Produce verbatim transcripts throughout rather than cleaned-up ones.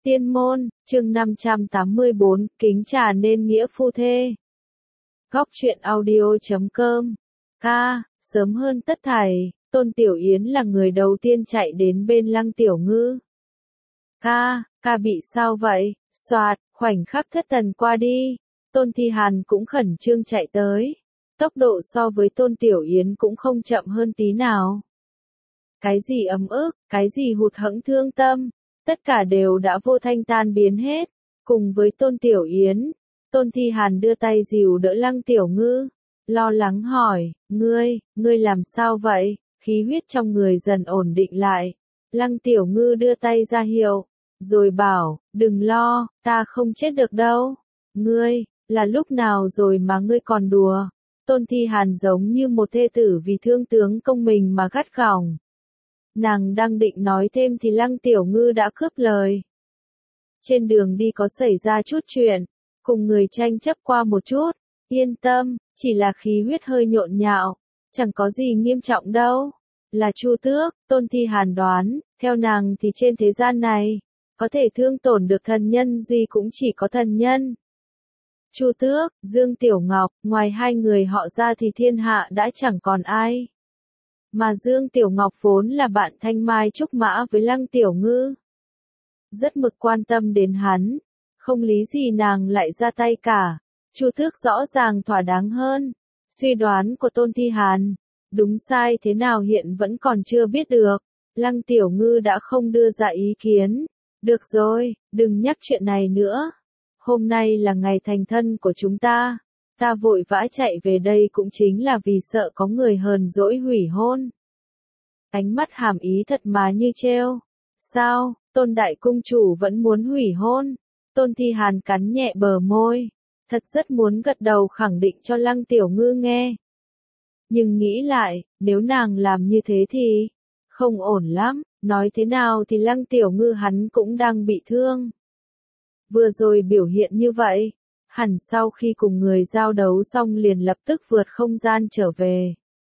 Tiên môn, chương năm trăm tám mươi bốn, kính trà nên nghĩa phu thê. Góc truyện audio chấm com. Ca, sớm hơn tất thảy, Tôn Tiểu Yến là người đầu tiên chạy đến bên Lăng Tiểu Ngư. Ca, ca bị sao vậy? Soạt, khoảnh khắc thất thần qua đi. Tôn Thi Hàn cũng khẩn trương chạy tới. Tốc độ so với Tôn Tiểu Yến cũng không chậm hơn tí nào. Cái gì ấm ức, cái gì hụt hẫng thương tâm, tất cả đều đã vô thanh tan biến hết. Cùng với Tôn Tiểu Yến, Tôn Thi Hàn đưa tay dìu đỡ Lăng Tiểu Ngư, lo lắng hỏi, ngươi, ngươi làm sao vậy? Khí huyết trong người dần ổn định lại. Lăng Tiểu Ngư đưa tay ra hiệu, rồi bảo, đừng lo, ta không chết được đâu. Ngươi, là lúc nào rồi mà ngươi còn đùa? Tôn Thi Hàn giống như một thê tử vì thương tướng công mình mà gắt gỏng. Nàng đang định nói thêm thì Lăng Tiểu Ngư đã cướp lời. Trên đường đi có xảy ra chút chuyện, cùng người tranh chấp qua một chút, yên tâm, chỉ là khí huyết hơi nhộn nhạo, chẳng có gì nghiêm trọng đâu. Là Chu Tước, Tôn Thi Hàn đoán, theo nàng thì trên thế gian này, có thể thương tổn được thần nhân duy cũng chỉ có thần nhân. Chu Tước, Dương Tiểu Ngọc, ngoài hai người họ ra thì thiên hạ đã chẳng còn ai. Mà Dương Tiểu Ngọc vốn là bạn thanh mai trúc mã với Lăng Tiểu Ngư. Rất mực quan tâm đến hắn, không lý gì nàng lại ra tay cả. Chu Tước rõ ràng thỏa đáng hơn. Suy đoán của Tôn Thi Hàn, đúng sai thế nào hiện vẫn còn chưa biết được. Lăng Tiểu Ngư đã không đưa ra ý kiến. Được rồi, đừng nhắc chuyện này nữa. Hôm nay là ngày thành thân của chúng ta. Ta vội vã chạy về đây cũng chính là vì sợ có người hờn dỗi hủy hôn. Ánh mắt hàm ý thật mà như trêu. Sao, Tôn Đại Cung Chủ vẫn muốn hủy hôn? Tôn Thi Hàn cắn nhẹ bờ môi. Thật rất muốn gật đầu khẳng định cho Lăng Tiểu Ngư nghe. Nhưng nghĩ lại, nếu nàng làm như thế thì không ổn lắm. Nói thế nào thì Lăng Tiểu Ngư hắn cũng đang bị thương. Vừa rồi biểu hiện như vậy, hẳn sau khi cùng người giao đấu xong liền lập tức vượt không gian trở về.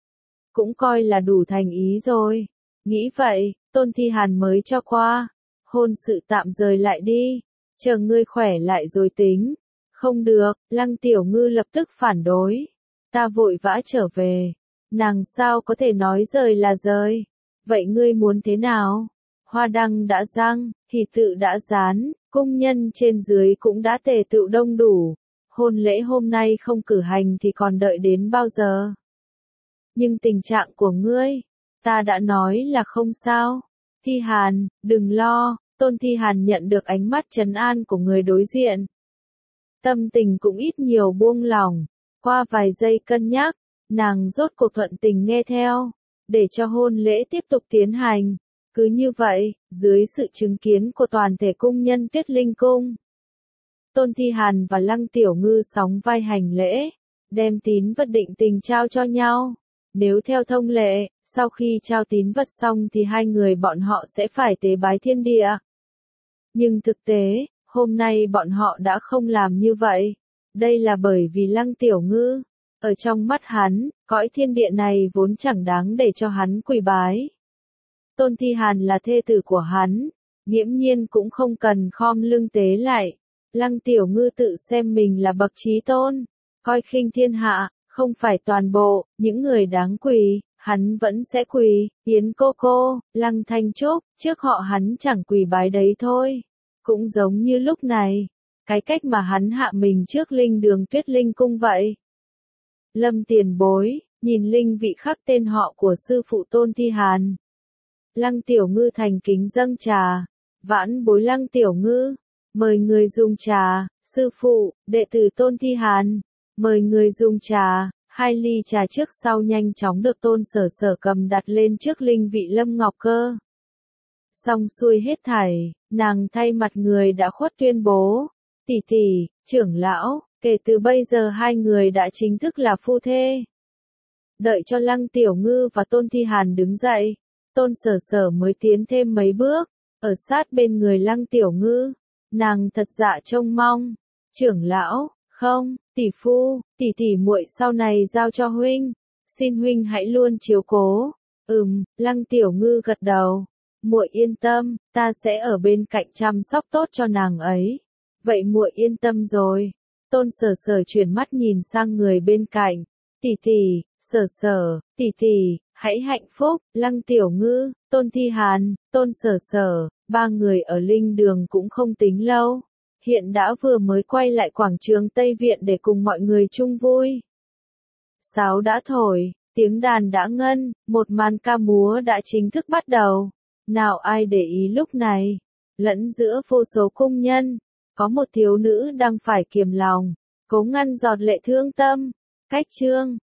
Cũng coi là đủ thành ý rồi. Nghĩ vậy, Tôn Thi Hàn mới cho qua. Hôn sự tạm rời lại đi. Chờ ngươi khỏe lại rồi tính. Không được, Lăng Tiểu Ngư lập tức phản đối. Ta vội vã trở về. Nàng sao có thể nói rời là rời. Vậy ngươi muốn thế nào? Hoa đăng đã răng, hỷ tự đã dán, cung nhân trên dưới cũng đã tề tựu đông đủ. Hôn lễ hôm nay không cử hành thì còn đợi đến bao giờ? Nhưng tình trạng của ngươi, ta đã nói là không sao. Thi Hàn, đừng lo. Tôn Thi Hàn nhận được ánh mắt trấn an của người đối diện. Tâm tình cũng ít nhiều buông lỏng. Qua vài giây cân nhắc, nàng rốt cuộc thuận tình nghe theo, để cho hôn lễ tiếp tục tiến hành. Cứ như vậy, dưới sự chứng kiến của toàn thể cung nhân Tuyết Linh Cung, Tôn Thi Hàn và Lăng Tiểu Ngư sóng vai hành lễ, đem tín vật định tình trao cho nhau. Nếu theo thông lệ, sau khi trao tín vật xong thì hai người bọn họ sẽ phải tế bái thiên địa. Nhưng thực tế, hôm nay bọn họ đã không làm như vậy. Đây là bởi vì Lăng Tiểu Ngư, ở trong mắt hắn, cõi thiên địa này vốn chẳng đáng để cho hắn quỳ bái. Tôn Thi Hàn là thê tử của hắn, nghiễm nhiên cũng không cần khom lưng tế lại. Lăng Tiểu Ngư tự xem mình là bậc trí tôn, coi khinh thiên hạ, không phải toàn bộ, những người đáng quỳ, hắn vẫn sẽ quỳ. Yến cô cô, Lăng Thanh Trúc, trước họ hắn chẳng quỳ bái đấy thôi. Cũng giống như lúc này, cái cách mà hắn hạ mình trước linh đường Tuyết Linh Cung vậy. Lâm tiền bối, nhìn linh vị khắc tên họ của sư phụ Tôn Thi Hàn. Lăng Tiểu Ngư thành kính dâng trà. Vãn bối Lăng Tiểu Ngư, mời người dùng trà. Sư phụ, đệ tử Tôn Thi Hàn, mời người dùng trà. Hai ly trà trước sau nhanh chóng được Tôn Sở Sở cầm đặt lên trước linh vị Lâm Ngọc Cơ. Xong xuôi hết thảy, nàng thay mặt người đã khuất tuyên bố, tỷ tỷ, trưởng lão, kể từ bây giờ hai người đã chính thức là phu thê. Đợi cho Lăng Tiểu Ngư và Tôn Thi Hàn đứng dậy, Tôn Sở Sở mới tiến thêm mấy bước, ở sát bên người Lăng Tiểu Ngư. Nàng thật dạ trông mong, trưởng lão, không, tỷ phu, tỷ tỷ muội sau này giao cho huynh, xin huynh hãy luôn chiếu cố. Ừm, Lăng Tiểu Ngư gật đầu. Muội yên tâm, ta sẽ ở bên cạnh chăm sóc tốt cho nàng ấy. Vậy muội yên tâm rồi. Tôn Sở Sở chuyển mắt nhìn sang người bên cạnh. Tỷ tỷ, Sở Sở, tỷ tỷ, hãy hạnh phúc. Lăng Tiểu Ngư, Tôn Thi Hàn, Tôn Sở Sở, ba người ở linh đường cũng không tính lâu. Hiện đã vừa mới quay lại quảng trường Tây Viện để cùng mọi người chung vui. Sáo đã thổi, tiếng đàn đã ngân, một màn ca múa đã chính thức bắt đầu. Nào ai để ý lúc này, lẫn giữa vô số cung nhân, có một thiếu nữ đang phải kiềm lòng, cố ngăn giọt lệ thương tâm. Cách chương